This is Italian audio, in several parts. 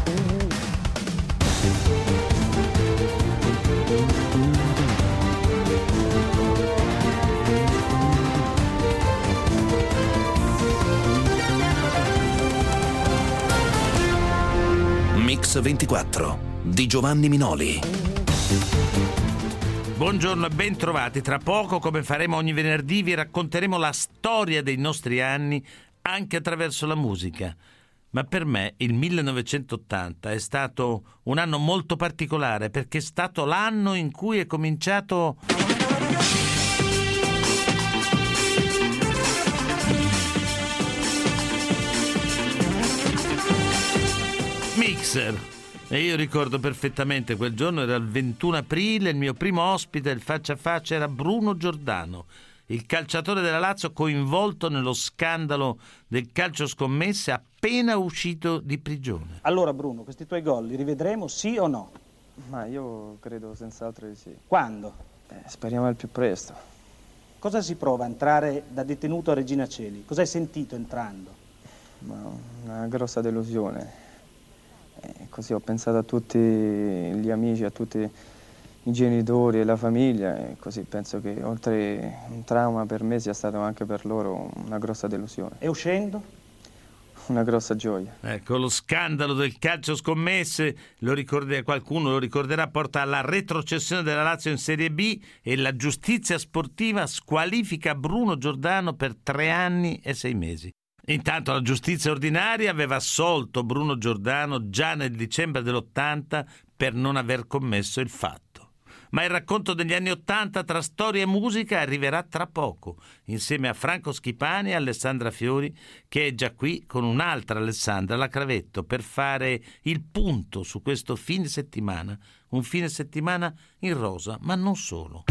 Mix 24 di Giovanni Minoli. Buongiorno e ben trovati. Tra poco, come faremo ogni venerdì, vi racconteremo la storia dei nostri anni anche attraverso la musica. Ma per me il 1980 è stato un anno molto particolare perché è stato l'anno in cui è cominciato Mixer. E io ricordo perfettamente quel giorno, era il 21 aprile, il mio primo ospite, il faccia a faccia, era Bruno Giordano, il calciatore della Lazio coinvolto nello scandalo del calcio scommesse appena uscito di prigione. Allora Bruno, questi tuoi gol li rivedremo, sì o no? Ma io credo senz'altro di sì. Quando? Speriamo al più presto. Cosa si prova a entrare da detenuto a Regina Coeli? Cosa hai sentito entrando? Ma una grossa delusione. Così ho pensato a tutti gli amici, a tutti i genitori e la famiglia, e così penso che oltre un trauma per me sia stato anche per loro una grossa delusione. E uscendo? Una grossa gioia. Ecco, lo scandalo del calcio scommesse, qualcuno lo ricorderà, porta alla retrocessione della Lazio in Serie B e la giustizia sportiva squalifica Bruno Giordano per 3 anni e 6 mesi. Intanto la giustizia ordinaria aveva assolto Bruno Giordano già nel dicembre dell'80 per non aver commesso il fatto. Ma il racconto degli anni '80 tra storia e musica arriverà tra poco, insieme a Franco Schipani e Alessandra Fiori, che è già qui con un'altra Alessandra, la Cravetto, per fare il punto su questo fine settimana. Un fine settimana in rosa, ma non solo.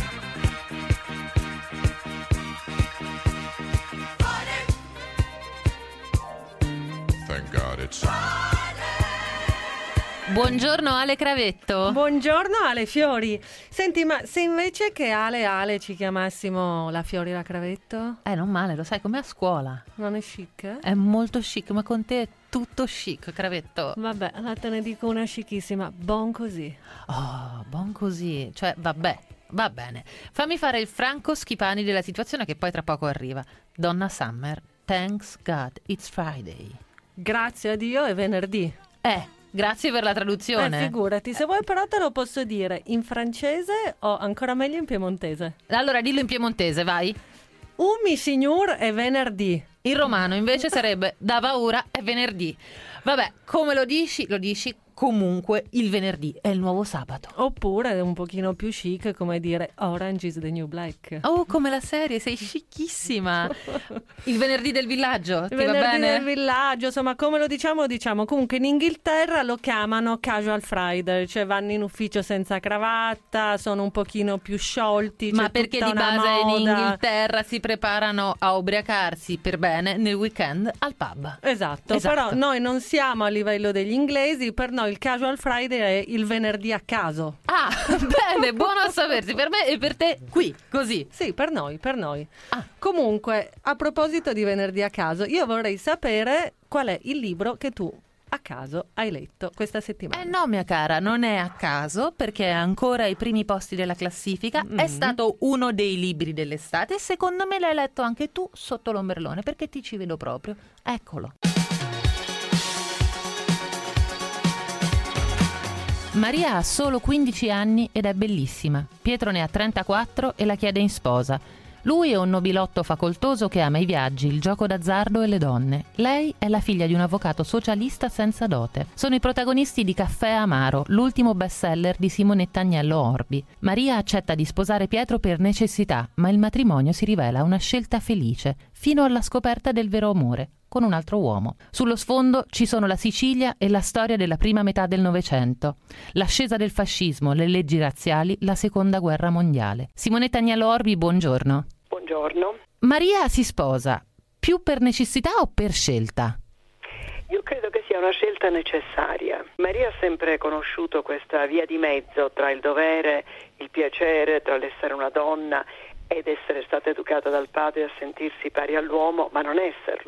Buongiorno Ale Cravetto. Buongiorno Ale Fiori. Senti, ma se invece che Ale ci chiamassimo la Fiori la Cravetto? Non male, lo sai, come a scuola. Non è chic? È molto chic, ma con te è tutto chic, Cravetto. Vabbè, allora te ne dico una chicissima, bon così. Oh, bon così, cioè vabbè, va bene. Fammi fare il Franco Schipani della situazione che poi tra poco arriva. Donna Summer, thanks God, it's Friday. Grazie a Dio è venerdì. Grazie per la traduzione. Figurati, se vuoi però te lo posso dire in francese o ancora meglio in piemontese. Allora dillo in piemontese, vai. Mi signor è venerdì. In romano invece sarebbe da paura è venerdì. Vabbè, come lo dici comunque il venerdì è il nuovo sabato. Oppure un pochino più chic, come dire Orange is the new black. Oh, come la serie, sei chicchissima. Il venerdì del villaggio, ti va bene? Il venerdì del villaggio, insomma, come lo diciamo. Comunque in Inghilterra lo chiamano casual Friday, cioè vanno in ufficio senza cravatta, sono un pochino più sciolti. Ma perché di base in Inghilterra si preparano a ubriacarsi per bene nel weekend al pub. Esatto, però noi non siamo a livello degli inglesi, per noi il casual Friday è il venerdì a caso. Ah, bene, buono a sapersi, per me e per te qui, così. Sì, per noi. Comunque, a proposito di venerdì a caso, io vorrei sapere qual è il libro che tu a caso hai letto questa settimana. No, mia cara, non è a caso, perché è ancora ai primi posti della classifica. È stato uno dei libri dell'estate e secondo me l'hai letto anche tu sotto l'ombrellone, perché ti ci vedo proprio. Eccolo. Maria ha solo 15 anni ed è bellissima. Pietro ne ha 34 e la chiede in sposa. Lui è un nobilotto facoltoso che ama i viaggi, il gioco d'azzardo e le donne. Lei è la figlia di un avvocato socialista senza dote. Sono i protagonisti di Caffè Amaro, l'ultimo bestseller di Simonetta Agnello Orbi. Maria accetta di sposare Pietro per necessità, ma il matrimonio si rivela una scelta felice, fino alla scoperta del vero amore, con un altro uomo. Sullo sfondo ci sono la Sicilia e la storia della prima metà del Novecento, l'ascesa del fascismo, le leggi razziali, la seconda guerra mondiale. Simonetta Agnello Orbi, buongiorno. Buongiorno. Maria si sposa più per necessità o per scelta? Io credo che sia una scelta necessaria. Maria ha sempre conosciuto questa via di mezzo tra il dovere, il piacere, tra l'essere una donna ed essere stata educata dal padre a sentirsi pari all'uomo, ma non esserlo.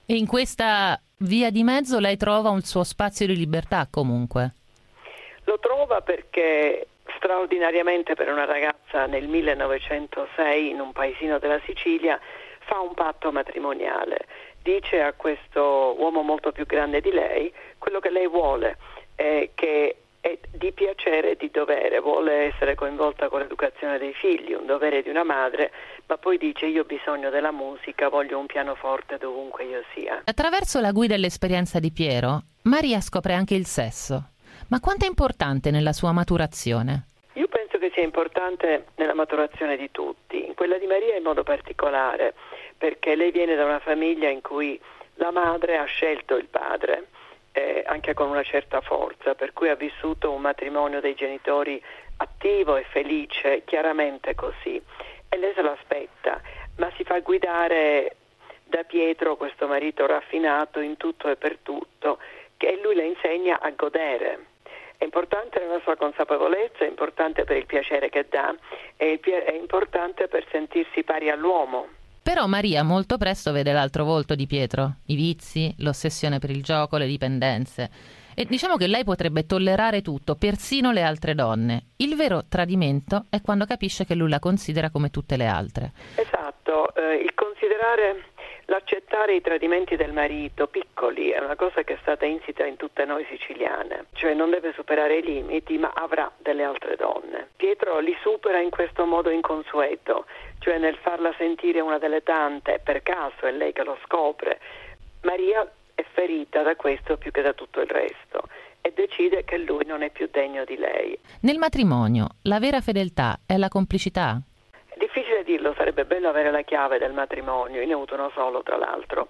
E in questa via di mezzo lei trova un suo spazio di libertà comunque? Lo trova perché straordinariamente per una ragazza nel 1906 in un paesino della Sicilia fa un patto matrimoniale. Dice a questo uomo molto più grande di lei quello che lei vuole, che è di piacere e di dovere, vuole essere coinvolta con l'educazione dei figli, un dovere di una madre, ma poi dice: io ho bisogno della musica, voglio un pianoforte dovunque io sia. Attraverso la guida e l'esperienza di Piero, Maria scopre anche il sesso. Ma quanto è importante nella sua maturazione? Io penso che sia importante nella maturazione di tutti, in quella di Maria in modo particolare, perché lei viene da una famiglia in cui la madre ha scelto il padre, anche con una certa forza, per cui ha vissuto un matrimonio dei genitori attivo e felice, chiaramente così, e lei se lo aspetta, ma si fa guidare da Pietro, questo marito raffinato in tutto e per tutto, che lui le insegna a godere. È importante nella sua consapevolezza, è importante per il piacere che dà, è importante per sentirsi pari all'uomo. Però Maria molto presto vede l'altro volto di Pietro, i vizi, l'ossessione per il gioco, le dipendenze. E diciamo che lei potrebbe tollerare tutto, persino le altre donne. Il vero tradimento è quando capisce che lui la considera come tutte le altre. Esatto, il considerare, l'accettare i tradimenti del marito piccoli è una cosa che è stata insita in tutte noi siciliane, cioè non deve superare i limiti, ma avrà delle altre donne. Pietro li supera in questo modo inconsueto, cioè nel farla sentire una delle tante, per caso è lei che lo scopre. Maria è ferita da questo più che da tutto il resto e decide che lui non è più degno di lei. Nel matrimonio, la vera fedeltà è la complicità? È difficile dirlo, sarebbe bello avere la chiave del matrimonio, io ne ho avuto uno solo tra l'altro.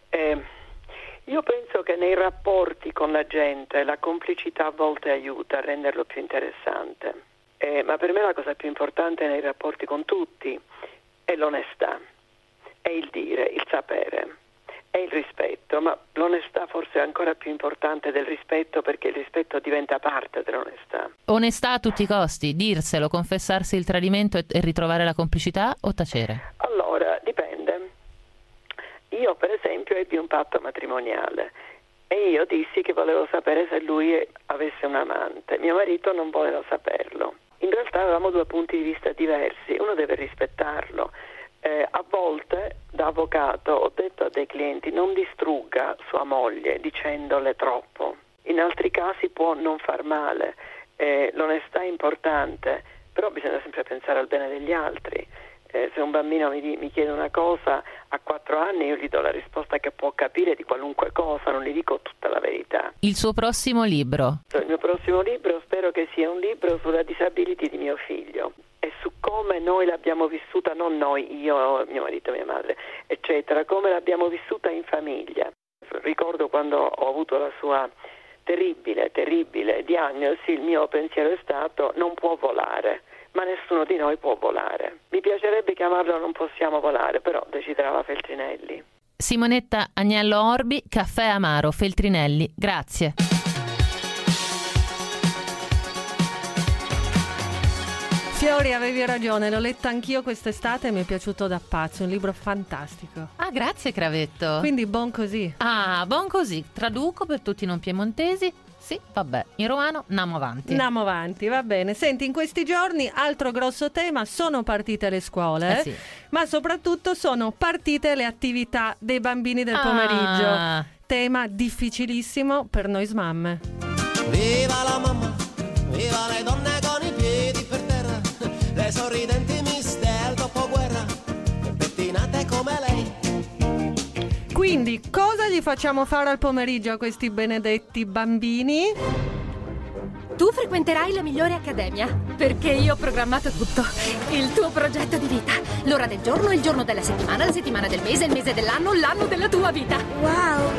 Io penso che nei rapporti con la gente la complicità a volte aiuta a renderlo più interessante, ma per me la cosa più importante nei rapporti con tutti è l'onestà, è il dire, il sapere, è il rispetto, ma l'onestà forse è ancora più importante del rispetto, perché il rispetto diventa parte dell'onestà. Onestà a tutti i costi, dirselo, confessarsi il tradimento e ritrovare la complicità, o tacere? Allora, dipende. Io per esempio ebbi un patto matrimoniale e io dissi che volevo sapere se lui avesse un amante. Mio marito non voleva saperlo. In realtà avevamo due punti di vista diversi, uno deve rispettarlo. A volte da avvocato ho detto a dei clienti: non distrugga sua moglie dicendole troppo, in altri casi può non far male, l'onestà è importante, però bisogna sempre pensare al bene degli altri. Se un bambino mi chiede una cosa a 4 anni, io gli do la risposta che può capire di qualunque cosa, non gli dico tutta la verità. Il suo prossimo libro? Il mio prossimo libro spero che sia un libro sulla disability di mio figlio e su come noi l'abbiamo vissuta, non noi, io, mio marito, mia madre, eccetera, come l'abbiamo vissuta in famiglia. Ricordo quando ho avuto la sua terribile diagnosi, il mio pensiero è stato: non può volare, ma nessuno di noi può volare. Mi piacerebbe chiamarlo Non possiamo volare, però deciderà la Feltrinelli. Simonetta Agnello Orbi, Caffè Amaro, Feltrinelli, grazie. Fiori, avevi ragione, l'ho letta anch'io quest'estate e mi è piaciuto da pazzo, un libro fantastico. Ah, grazie Cravetto. Quindi buon così. Ah, buon così, traduco per tutti i non piemontesi. Sì, vabbè, in romano andiamo avanti. Andiamo avanti, va bene. Senti, in questi giorni altro grosso tema, sono partite le scuole, sì. Ma soprattutto sono partite le attività dei bambini del pomeriggio. Tema difficilissimo per noi smamme. Viva la mamma, viva le donne con i piedi per terra, le sorridenti miss del dopoguerra, pettinate come lei. Quindi, cosa gli facciamo fare al pomeriggio a questi benedetti bambini? Tu frequenterai la migliore accademia, perché io ho programmato tutto. Il tuo progetto di vita, l'ora del giorno, il giorno della settimana, la settimana del mese, il mese dell'anno, l'anno della tua vita. Wow!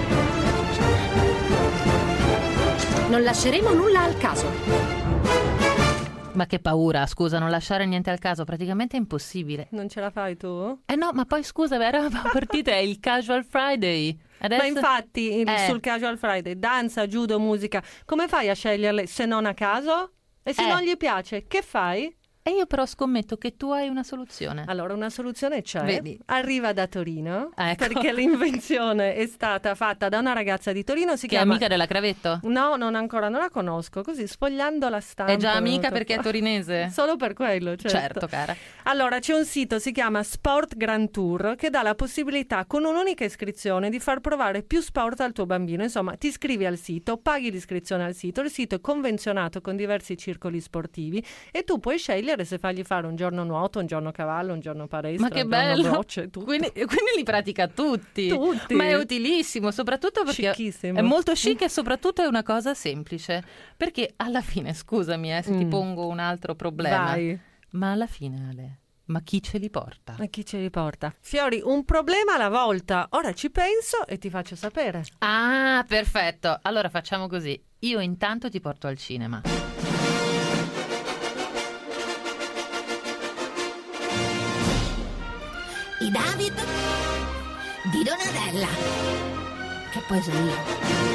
Non lasceremo nulla al caso. Ma che paura, scusa, non lasciare niente al caso, praticamente è impossibile. Non ce la fai tu? No, ma poi scusa, era partita il Casual Friday. Adesso... Ma infatti sul Casual Friday, danza, judo, musica, come fai a sceglierle se non a caso? E se non gli piace, che fai? E io però scommetto che tu hai una soluzione. Allora, una soluzione c'è. Vedi? Arriva da Torino, Ecco. perché l'invenzione è stata fatta da una ragazza di Torino, si Che è chiama... amica della Cravetto? No, non ancora, non la conosco, così sfogliando la stampa. È già amica venuto perché è qua. torinese? Solo per quello, Certo, cara. Allora, c'è un sito, si chiama Sport Grand Tour, che dà la possibilità, con un'unica iscrizione, di far provare più sport al tuo bambino. Insomma, ti iscrivi al sito, paghi l'iscrizione al sito, il sito è convenzionato con diversi circoli sportivi e tu puoi scegliere se fargli fare un giorno nuoto, un giorno cavallo, un giorno palestra, Ma che un giorno bello! bocce, tutto. Quindi li pratica tutti. Tutti. Ma è utilissimo, soprattutto perché Scicchissimo. è molto chic e soprattutto è una cosa semplice. Perché alla fine, scusami se ti pongo un altro problema, Vai. ma alla fine, Ale, ma chi ce li porta? Ma chi ce li porta? Fiori, un problema alla volta. Ora ci penso e ti faccio sapere. Ah, perfetto. Allora facciamo così. Io intanto ti porto al cinema. I David di Donatella, che poi sono io.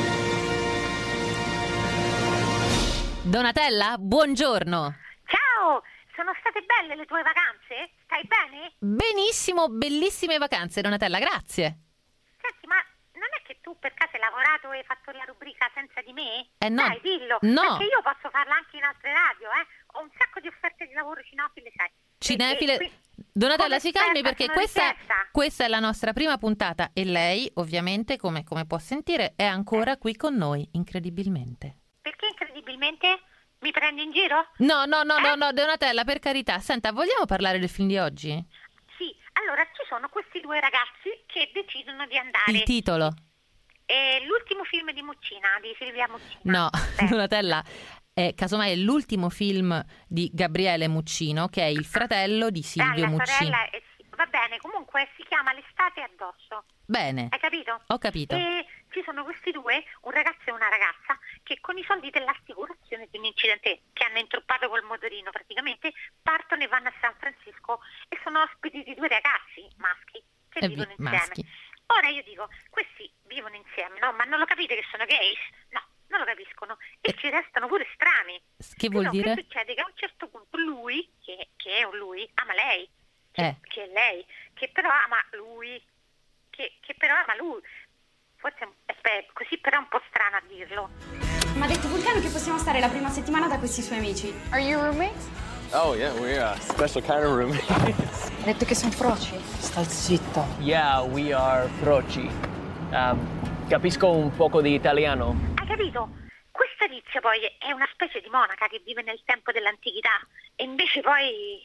Donatella, buongiorno. Ciao, sono state belle le tue vacanze? Stai bene? Benissimo, bellissime vacanze, Donatella, grazie. Senti, ma non è che tu per caso hai lavorato e hai fatto la rubrica senza di me? No. Dai, dillo, No. perché io posso farla anche in altre radio, Ho un sacco di offerte di lavoro cinofile, sai. Cinefile. Donatella, si calmi perché questa è la nostra prima puntata e lei, ovviamente, come può sentire, è ancora qui con noi, incredibilmente. Perché incredibilmente mi prendi in giro? No, Donatella, per carità. Senta, vogliamo parlare del film di oggi? Sì, allora ci sono questi due ragazzi che decidono di andare. Il titolo? È l'ultimo film di Muccina, di Silvia Muccina. No, Donatella, casomai è l'ultimo film di Gabriele Muccino, che è il fratello di Silvio la Muccino. sorella va bene, comunque si chiama L'estate addosso. Bene. Hai capito? Ho capito. E ci sono questi due, un ragazzo e una ragazza, che con i soldi dell'assicurazione di un incidente che hanno intruppato col motorino praticamente, partono e vanno a San Francisco e sono ospiti di due ragazzi maschi che vivono insieme. Maschi. Ora io dico, questi vivono insieme, no? Ma non lo capite che sono gays? No, non lo capiscono e ci restano pure strani. Che vuol dire? Che succede? Che a un certo punto lui, che è un lui, ama lei, che è lei, che però ama lui, che però ama lui. Forse così però è un po' strano a dirlo. Ma ha detto Vulcano che possiamo stare la prima settimana da questi suoi amici. Are you roommates? Oh yeah, we're a special kind of roommates. Ha detto che sono froci. Sta zitto. Yeah, we are froci. Capisco un poco di italiano. Hai capito? Questa tizia poi è una specie di monaca che vive nel tempo dell'antichità e invece poi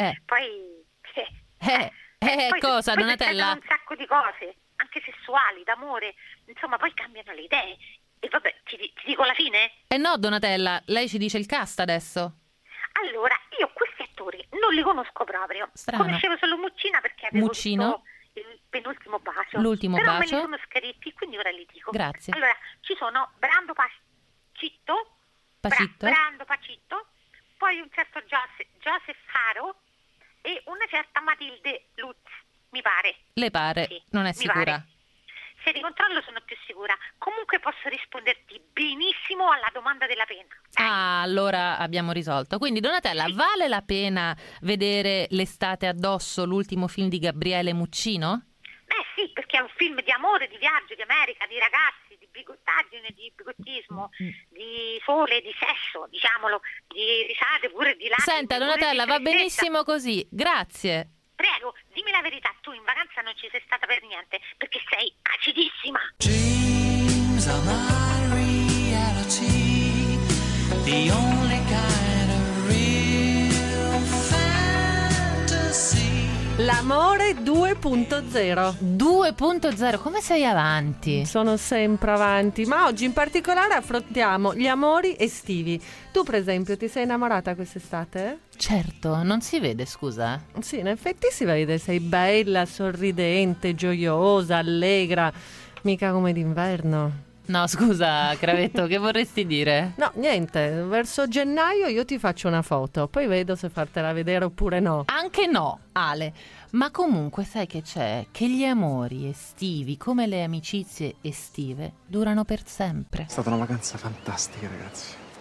cosa, Donatella? Un sacco di cose, anche sessuali, d'amore, insomma, poi cambiano le idee. E vabbè, ti dico la fine? No, Donatella, lei ci dice il cast adesso. Allora, io questi attori non li conosco proprio. Strano. Conoscevo solo Muccina perché avevo Muccino? visto il penultimo bacio. L'ultimo però bacio. me li sono scritti, quindi ora li dico. Grazie. Allora, ci sono Brando Pacitto, Brando Pacitto, poi un certo Joseph Haro e una certa Matilde Lutz, mi pare. Le pare? Sì, non è mi sicura? pare. Se di controllo sono più sicura. Comunque posso risponderti benissimo alla domanda della pena. Ah, allora abbiamo risolto. Quindi, Donatella, vale la pena vedere L'estate addosso, l'ultimo film di Gabriele Muccino? Beh sì, perché è un film di amore, di viaggio, di America, di ragazzi, di bigottaggine, di bigottismo, di sole, di sesso, diciamolo, di risate, pure di lacrime. Senta, Donatella, va benissimo così. Grazie. Prego, dimmi la verità, tu in vacanza non ci sei stata per niente, perché sei acidissima. Dreams are my reality, the only kind of real fantasy. L'amore 2.0. 2.0, come sei avanti? Sono sempre avanti, ma oggi in particolare affrontiamo gli amori estivi. Tu per esempio ti sei innamorata quest'estate? Certo, non si vede, scusa? Sì, in effetti si vede, sei bella, sorridente, gioiosa, allegra, mica come d'inverno. No, scusa, Cravetto, che vorresti dire? No, niente, verso gennaio io ti faccio una foto, poi vedo se fartela vedere oppure no. Anche no, Ale. Ma comunque sai che c'è? Che gli amori estivi, come le amicizie estive, durano per sempre. È stata una vacanza fantastica, ragazzi.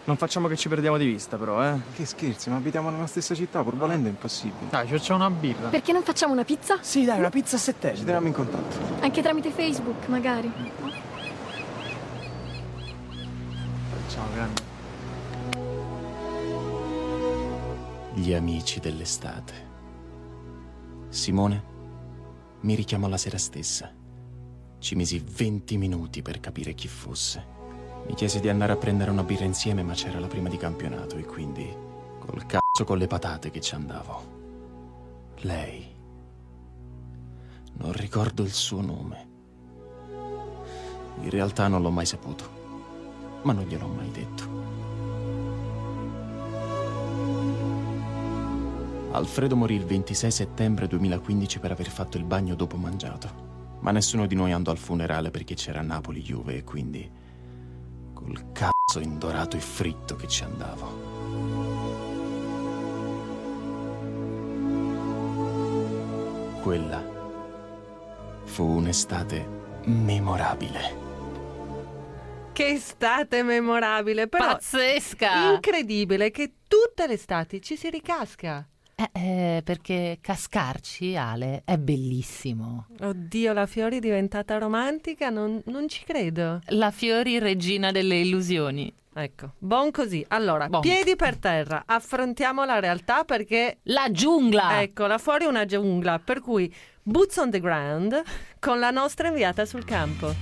Non facciamo che ci perdiamo di vista, però, eh? Che scherzi, ma abitiamo nella stessa città, pur volendo è impossibile. Dai, ci facciamo una birra. Perché non facciamo una pizza? Sì, dai, una pizza a settembre. Ci teniamo in contatto. Anche tramite Facebook, magari. Ciao, grande. Gli amici dell'estate. Simone mi richiamò la sera stessa. Ci misi 20 minuti per capire chi fosse. Mi chiese di andare a prendere una birra insieme, ma c'era la prima di campionato e quindi col cazzo con le patate che ci andavo. Lei. Non ricordo il suo nome. In realtà non l'ho mai saputo, ma non gliel'ho mai detto. Alfredo morì il 26 settembre 2015 per aver fatto il bagno dopo mangiato, ma nessuno di noi andò al funerale perché c'era Napoli-Juve e quindi col cazzo indorato e fritto che ci andavo. Quella fu un'estate memorabile. Che estate memorabile, però pazzesca! Incredibile che tutte le estati ci si ricasca. Perché cascarci, Ale, è bellissimo. Oddio, la Fiori è diventata romantica, non ci credo. La Fiori, regina delle illusioni. Ecco, buon così. Allora, Bon. piedi per terra, affrontiamo la realtà perché... La giungla! Ecco, là fuori è una giungla, per cui boots on the ground con la nostra inviata sul campo.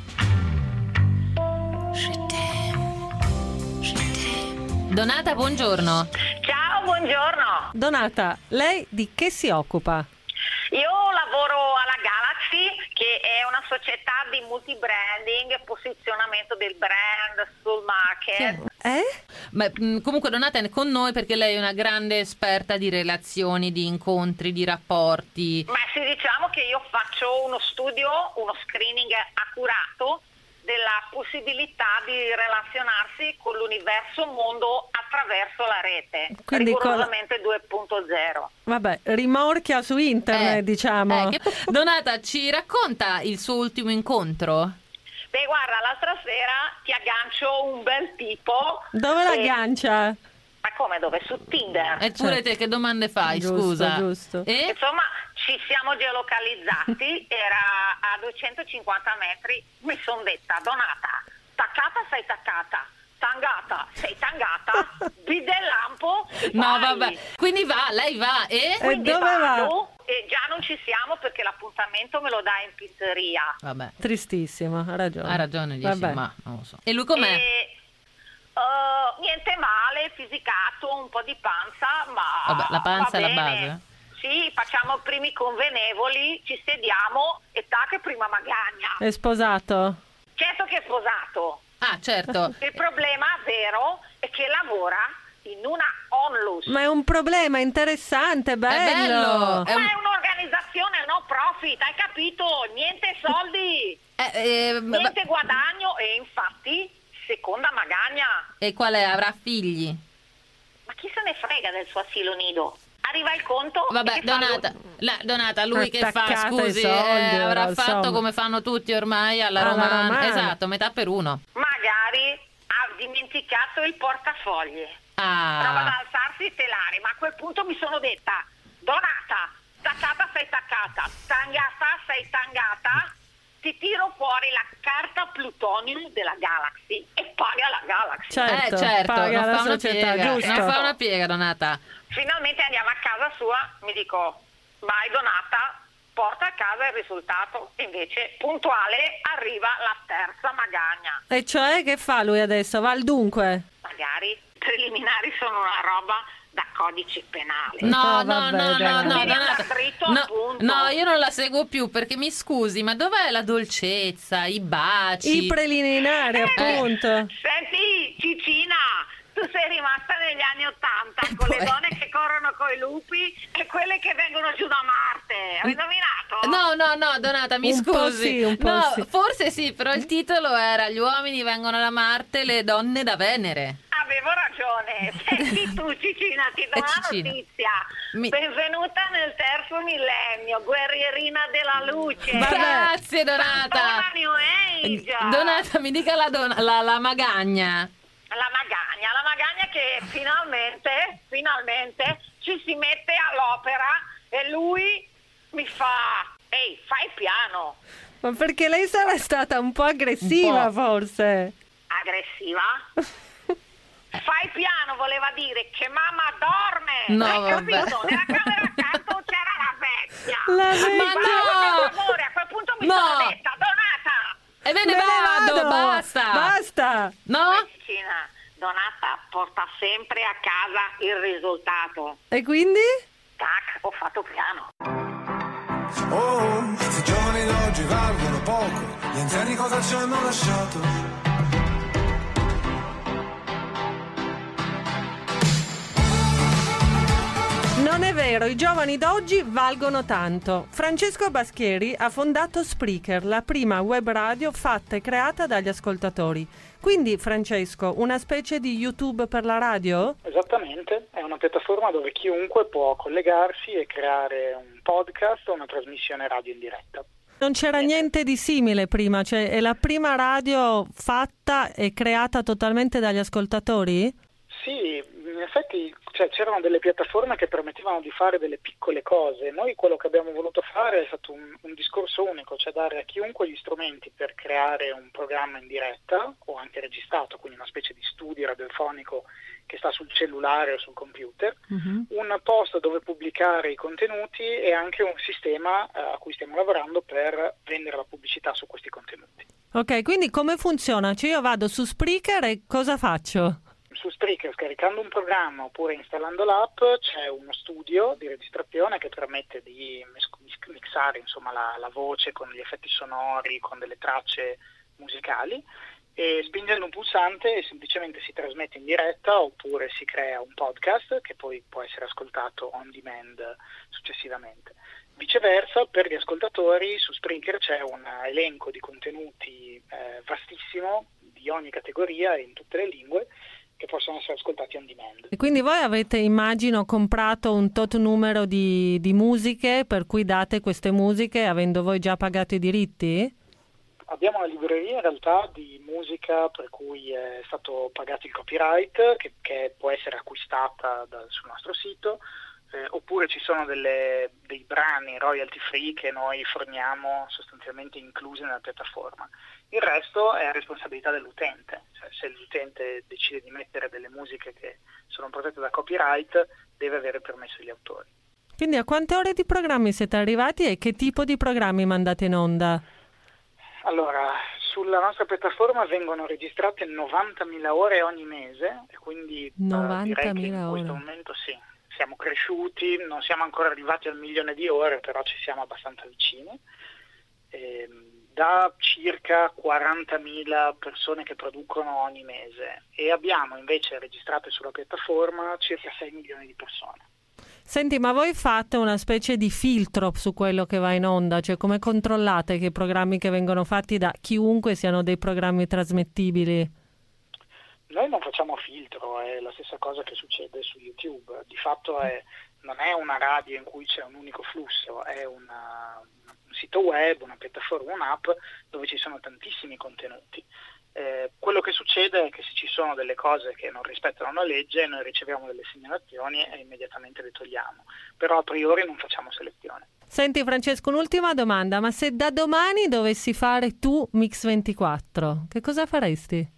Donata, buongiorno. Ciao, buongiorno. Donata, lei di che si occupa? Io lavoro alla Galaxy, che è una società di multibranding e posizionamento del brand sul market. Ma, comunque Donata è con noi perché lei è una grande esperta di relazioni, di incontri, di rapporti. Ma sì, diciamo che io faccio uno studio, uno screening accurato della possibilità di relazionarsi con l'universo mondo attraverso la rete, Quindi rigorosamente 2.0. Vabbè, rimorchia su internet, diciamo. Donata, ci racconta il suo ultimo incontro? Beh, guarda, l'altra sera ti aggancio un bel tipo. Dove l'aggancia? Ma come dove? Su Tinder. Eppure te che domande fai, Giusto, scusa? giusto. Insomma, ci siamo geolocalizzati, era a 250 metri, mi sono detta, Donata, taccata sei taccata, tangata sei tangata, bidet lampo, No, vai. vabbè. Quindi va, lei va e... Quindi dove va? vado, e già non ci siamo perché l'appuntamento me lo dà in pizzeria. Vabbè. Tristissimo, ha ragione. Ha ragione, dici, Vabbè. ma non lo so. E lui com'è? Niente male, fisicato, un po' di panza, ma Vabbè, la panza va è la bene. base. Sì, facciamo primi convenevoli, ci sediamo e tac, prima magagna. È sposato? Certo che è sposato. Ah, certo. Il problema vero è che lavora in una onlus. Ma è un problema interessante, bello. Ma è un'organizzazione no profit, hai capito? Niente soldi, niente guadagno e infatti seconda magagna. E qual è? Avrà figli? Ma chi se ne frega del suo asilo nido? Arriva il conto. Vabbè, e che fa Donata, lui? Donata, lui che fa, Attaccata ai scusi, soldi, avrà insomma. fatto come fanno tutti ormai alla Alla romana. romana. Esatto, metà per uno. Magari ha dimenticato il portafogli. Ah. Prova ad alzarsi i telari, ma a quel punto mi sono detta, Donata, taccata sei taccata, tangata sei tangata, ti tiro fuori la carta plutonium della Galaxy e paga la Galaxy. Certo, paga non la fa una società, piega, giusto. non fa una piega, Donata. Finalmente andiamo a casa sua, mi dico, vai Donata, porta a casa il risultato, invece puntuale arriva la terza magagna. E cioè che fa lui adesso? Va al dunque? Magari preliminari sono una roba da codice penale. No, vabbè, dai. Donata. Dritto al punto. No, io non la seguo più perché mi scusi, ma dov'è la dolcezza, i baci? I preliminari, appunto. Senti, Cicina, tu sei rimasta negli anni '80 con le donne che corrono coi lupi e quelle che vengono giù da Marte. Hai indovinato? No, Donata, mi Un po' scusi. sì, un po' no, sì. forse sì, però il titolo era Gli uomini vengono da Marte, le donne da Venere. Avevo ragione. Senti tu, Cicina, ti do una Cicina. notizia. Benvenuta nel terzo millennio, guerrierina della luce. Grazie, Donata. Ancora New Age. Donata, mi dica la magagna. La magagna che finalmente ci si mette all'opera e lui mi fa: ehi, fai piano. Ma perché lei sarà stata un po' aggressiva, forse? Aggressiva? Fai piano voleva dire che mamma dorme. No, hai capito? vabbè. Nella camera accanto c'era la vecchia. La vecchia. Ma no! Per favore, a quel punto mi sono detta: Donata! E me ne vado, basta. No? Cristina, Donata porta sempre a casa il risultato. E quindi? Tac, ho fatto piano. Oh, se i giovani d'oggi valgono poco, gli anziani cosa ci hanno lasciato? Non è vero, i giovani d'oggi valgono tanto. Francesco Baschieri ha fondato Spreaker, la prima web radio fatta e creata dagli ascoltatori. Quindi, Francesco, una specie di YouTube per la radio? Esattamente, è una piattaforma dove chiunque può collegarsi e creare un podcast o una trasmissione radio in diretta. Non c'era niente di simile prima, cioè è la prima radio fatta e creata totalmente dagli ascoltatori? Sì, in effetti c'erano delle piattaforme che permettevano di fare delle piccole cose. Noi quello che abbiamo voluto fare è stato un discorso unico, cioè dare a chiunque gli strumenti per creare un programma in diretta o anche registrato, quindi una specie di studio radiofonico che sta sul cellulare o sul computer, un post dove pubblicare i contenuti e anche un sistema a cui stiamo lavorando per vendere la pubblicità su questi contenuti. Ok, quindi come funziona? Cioè io vado su Spreaker e cosa faccio? Su Spreaker, scaricando un programma oppure installando l'app, c'è uno studio di registrazione che permette di mixare insomma la voce con gli effetti sonori, con delle tracce musicali, e spingendo un pulsante semplicemente si trasmette in diretta oppure si crea un podcast che poi può essere ascoltato on demand successivamente. Viceversa, per gli ascoltatori su Spreaker c'è un elenco di contenuti vastissimo di ogni categoria e in tutte le lingue, che possono essere ascoltati on demand. E quindi voi avete, immagino, comprato un tot numero di musiche per cui date queste musiche avendo voi già pagato i diritti? Abbiamo una libreria in realtà di musica per cui è stato pagato il copyright che può essere acquistata sul nostro sito, oppure ci sono dei brani royalty free che noi forniamo sostanzialmente inclusi nella piattaforma. Il resto è responsabilità dell'utente, cioè, se l'utente decide di mettere delle musiche che sono protette da copyright deve avere il permesso degli autori. Quindi a quante ore di programmi siete arrivati e che tipo di programmi mandate in onda? Allora, sulla nostra piattaforma vengono registrate 90.000 ore ogni mese e quindi direi che in questo momento sì, siamo cresciuti, non siamo ancora arrivati al 1.000.000 di ore, però ci siamo abbastanza vicini. Da circa 40.000 persone che producono ogni mese e abbiamo invece registrate sulla piattaforma circa 6 milioni di persone. Senti, ma voi fate una specie di filtro su quello che va in onda? Cioè come controllate che i programmi che vengono fatti da chiunque siano dei programmi trasmettibili? Noi non facciamo filtro, è la stessa cosa che succede su YouTube. Di fatto non è una radio in cui c'è un unico flusso, è un sito web, una piattaforma, un'app dove ci sono tantissimi contenuti. Quello che succede è che se ci sono delle cose che non rispettano la legge, noi riceviamo delle segnalazioni e immediatamente le togliamo, però a priori non facciamo selezione. Senti Francesco, un'ultima domanda, ma se da domani dovessi fare tu Mix24, che cosa faresti?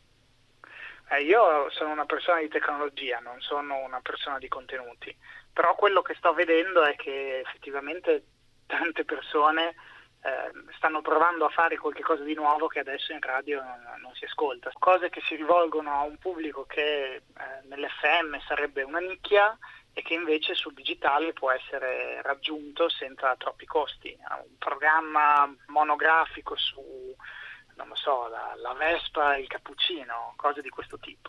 Io sono una persona di tecnologia, non sono una persona di contenuti, però quello che sto vedendo è che effettivamente tante persone stanno provando a fare qualche cosa di nuovo che adesso in radio non si ascolta. Cose che si rivolgono a un pubblico che nell'FM sarebbe una nicchia e che invece sul digitale può essere raggiunto senza troppi costi. Un programma monografico su, non lo so, la Vespa e il cappuccino, cose di questo tipo.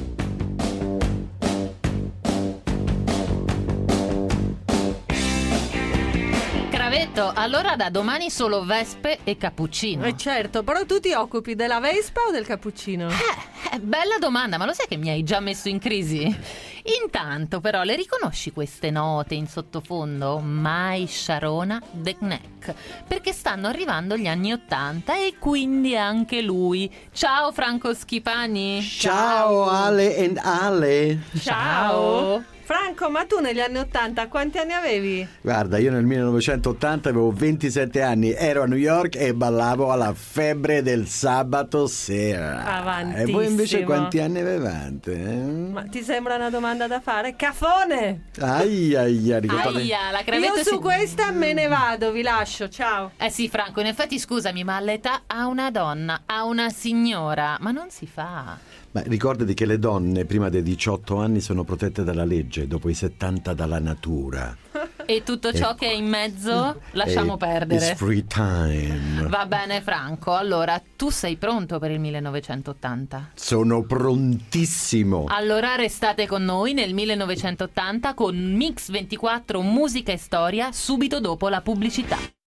Cravetto, allora da domani solo vespe e cappuccino. Certo, però tu ti occupi della Vespa o del cappuccino? Bella domanda, ma lo sai che mi hai già messo in crisi? Intanto però le riconosci queste note in sottofondo? Mai Sharona The Knack, perché stanno arrivando gli anni '80 e quindi anche lui. Ciao Franco Schipani. Ciao Ale and Ale. Ciao. Franco, ma tu negli anni '80 quanti anni avevi? Guarda, io nel 1980 avevo 27 anni, ero a New York e ballavo alla febbre del sabato sera. Avantissimo. E voi invece quanti anni avevate? Ma ti sembra una domanda da fare? Cafone! Aia, la crevetta io su questa me ne vado, vi lascio, ciao. Sì Franco, in effetti scusami, ma all'età a una donna, a una signora, ma non si fa. Ma ricordati che le donne prima dei 18 anni sono protette dalla legge, dopo i 70 dalla natura. E tutto ciò che è in mezzo lasciamo perdere. It's free time. Va bene Franco, allora tu sei pronto per il 1980? Sono prontissimo. Allora restate con noi nel 1980 con Mix 24 Musica e Storia subito dopo la pubblicità.